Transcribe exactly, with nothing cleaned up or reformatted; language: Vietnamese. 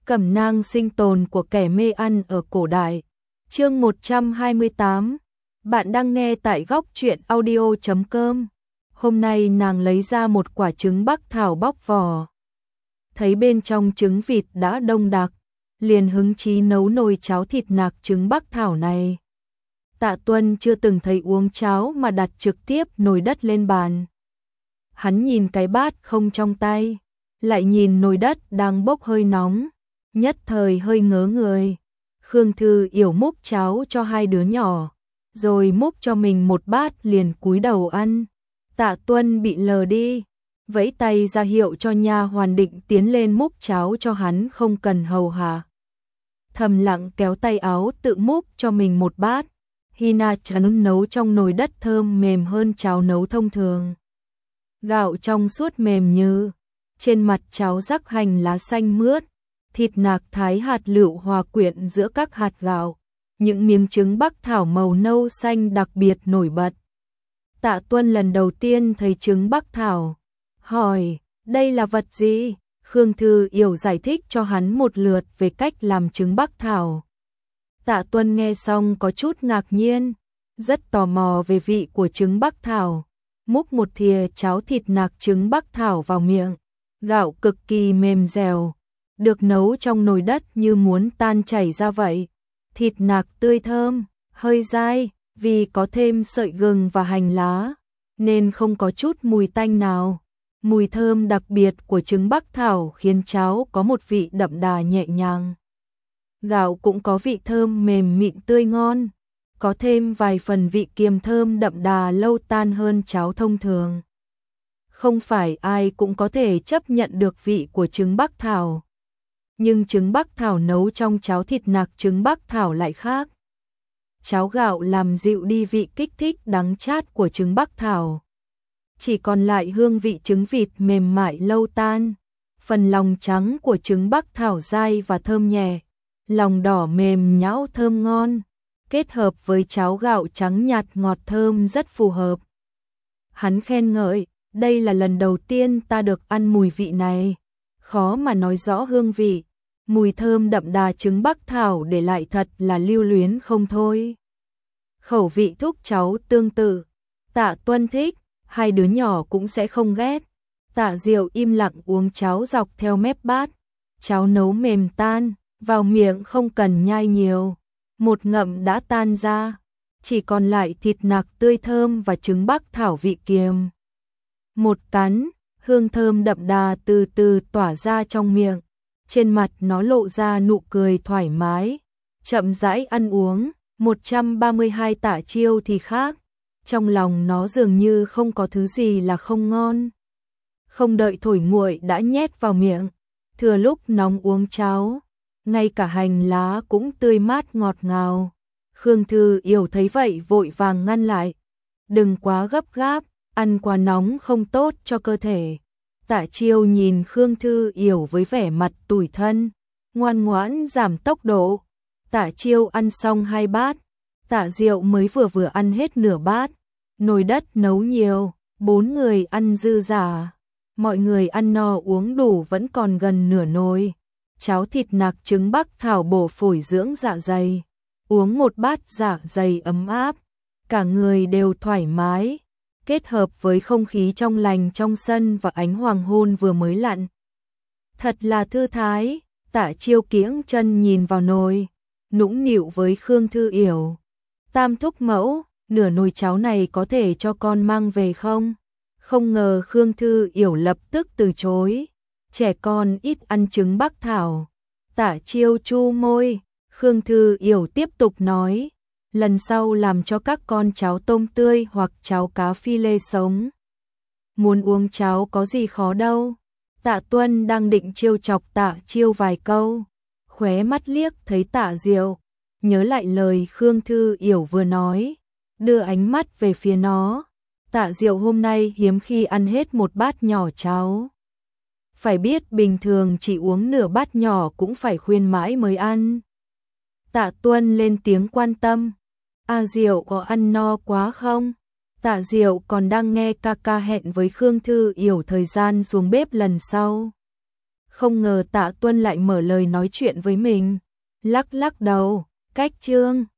Cẩm nang sinh tồn của kẻ mê ăn ở cổ đại. Chương một trăm hai mươi tám. Bạn đang nghe tại góc truyện audio chấm com. Hôm nay nàng lấy ra một quả trứng bắc thảo bóc vỏ. Thấy bên trong trứng vịt đã đông đặc, liền hứng chí nấu nồi cháo thịt nạc trứng bắc thảo này. Tạ Tuân chưa từng thấy uống cháo mà đặt trực tiếp nồi đất lên bàn. Hắn nhìn cái bát không trong tay, lại nhìn nồi đất đang bốc hơi nóng, nhất thời hơi ngớ người. Khương Thư Yểu múc cháo cho hai đứa nhỏ, rồi múc cho mình một bát liền cúi đầu ăn. Tạ Tuân bị lờ đi, vẫy tay ra hiệu cho nha hoàn định tiến lên múc cháo cho hắn không cần hầu hạ. Thầm lặng kéo tay áo tự múc cho mình một bát. Hina chắn nấu trong nồi đất thơm mềm hơn cháo nấu thông thường. Gạo trong suốt mềm như, trên mặt cháo rắc hành lá xanh mướt, thịt nạc thái hạt lựu hòa quyện giữa các hạt gạo, những miếng trứng bắc thảo màu nâu xanh đặc biệt nổi bật. Tạ Tuân lần đầu tiên thấy trứng bắc thảo, hỏi, đây là vật gì? Khương Thư Yểu giải thích cho hắn một lượt về cách làm trứng bắc thảo. Tạ Tuân nghe xong có chút ngạc nhiên, rất tò mò về vị của trứng bắc thảo, múc một thìa cháo thịt nạc trứng bắc thảo vào miệng, gạo cực kỳ mềm dẻo, được nấu trong nồi đất như muốn tan chảy ra vậy. Thịt nạc tươi thơm, hơi dai, vì có thêm sợi gừng và hành lá, nên không có chút mùi tanh nào. Mùi thơm đặc biệt của trứng bắc thảo khiến cháo có một vị đậm đà nhẹ nhàng. Gạo cũng có vị thơm mềm mịn tươi ngon, có thêm vài phần vị kiềm thơm đậm đà lâu tan hơn cháo thông thường. Không phải ai cũng có thể chấp nhận được vị của trứng bắc thảo. Nhưng trứng bắc thảo nấu trong cháo thịt nạc trứng bắc thảo lại khác. Cháo gạo làm dịu đi vị kích thích đắng chát của trứng bắc thảo. Chỉ còn lại hương vị trứng vịt mềm mại lâu tan. Phần lòng trắng của trứng bắc thảo dai và thơm nhẹ, lòng đỏ mềm nhão thơm ngon, kết hợp với cháo gạo trắng nhạt ngọt thơm rất phù hợp. Hắn khen ngợi, đây là lần đầu tiên ta được ăn mùi vị này, khó mà nói rõ hương vị. Mùi thơm đậm đà trứng bắc thảo để lại thật là lưu luyến không thôi. Khẩu vị thúc cháu tương tự, Tạ Tuân thích, hai đứa nhỏ cũng sẽ không ghét. Tạ Diệu im lặng uống cháo dọc theo mép bát, cháo nấu mềm tan, vào miệng không cần nhai nhiều, một ngậm đã tan ra, chỉ còn lại thịt nạc tươi thơm và trứng bắc thảo vị kiềm. Một cắn, hương thơm đậm đà từ từ tỏa ra trong miệng, trên mặt nó lộ ra nụ cười thoải mái, chậm rãi ăn uống. Một trăm ba mươi hai Tạ Chiêu thì khác, trong lòng nó dường như không có thứ gì là không ngon. Không đợi thổi nguội đã nhét vào miệng, thừa lúc nóng uống cháo, ngay cả hành lá cũng tươi mát ngọt ngào. Khương Thư Yểu thấy vậy vội vàng ngăn lại, đừng quá gấp gáp, ăn quá nóng không tốt cho cơ thể. Tạ Chiêu nhìn Khương Thư Yểu với vẻ mặt tủi thân, ngoan ngoãn giảm tốc độ. Tạ Chiêu ăn xong hai bát, Tạ Diệu mới vừa vừa ăn hết nửa bát. Nồi đất nấu nhiều, bốn người ăn dư dả, mọi người ăn no uống đủ vẫn còn gần nửa nồi. Cháo thịt nạc trứng bắc thảo bổ phổi dưỡng dạ dày, uống một bát dạ dày ấm áp, cả người đều thoải mái, kết hợp với không khí trong lành trong sân và ánh hoàng hôn vừa mới lặn. Thật là thư thái. Tạ Chiêu kiễng chân nhìn vào nồi, nũng nịu với Khương Thư Yểu, tam thúc mẫu, nửa nồi cháo này có thể cho con mang về không? Không ngờ Khương Thư Yểu lập tức từ chối, trẻ con ít ăn trứng bắc thảo. Tạ Chiêu chu môi, Khương Thư Yểu tiếp tục nói, lần sau làm cho các con cháo tôm tươi hoặc cháo cá phi lê sống. Muốn uống cháo có gì khó đâu. Tạ Tuân đang định trêu chọc Tạ Chiêu vài câu, khóe mắt liếc thấy Tạ Diệu, nhớ lại lời Khương Thư Yểu vừa nói, đưa ánh mắt về phía nó. Tạ Diệu hôm nay hiếm khi ăn hết một bát nhỏ cháo. Phải biết bình thường chỉ uống nửa bát nhỏ cũng phải khuyên mãi mới ăn. Tạ Tuân lên tiếng quan tâm, A Diệu có ăn no quá không? Tạ Diệu còn đang nghe ca ca hẹn với Khương Thư Yểu thời gian xuống bếp lần sau. Không ngờ Tạ Tuân lại mở lời nói chuyện với mình. Lắc lắc đầu, cách chương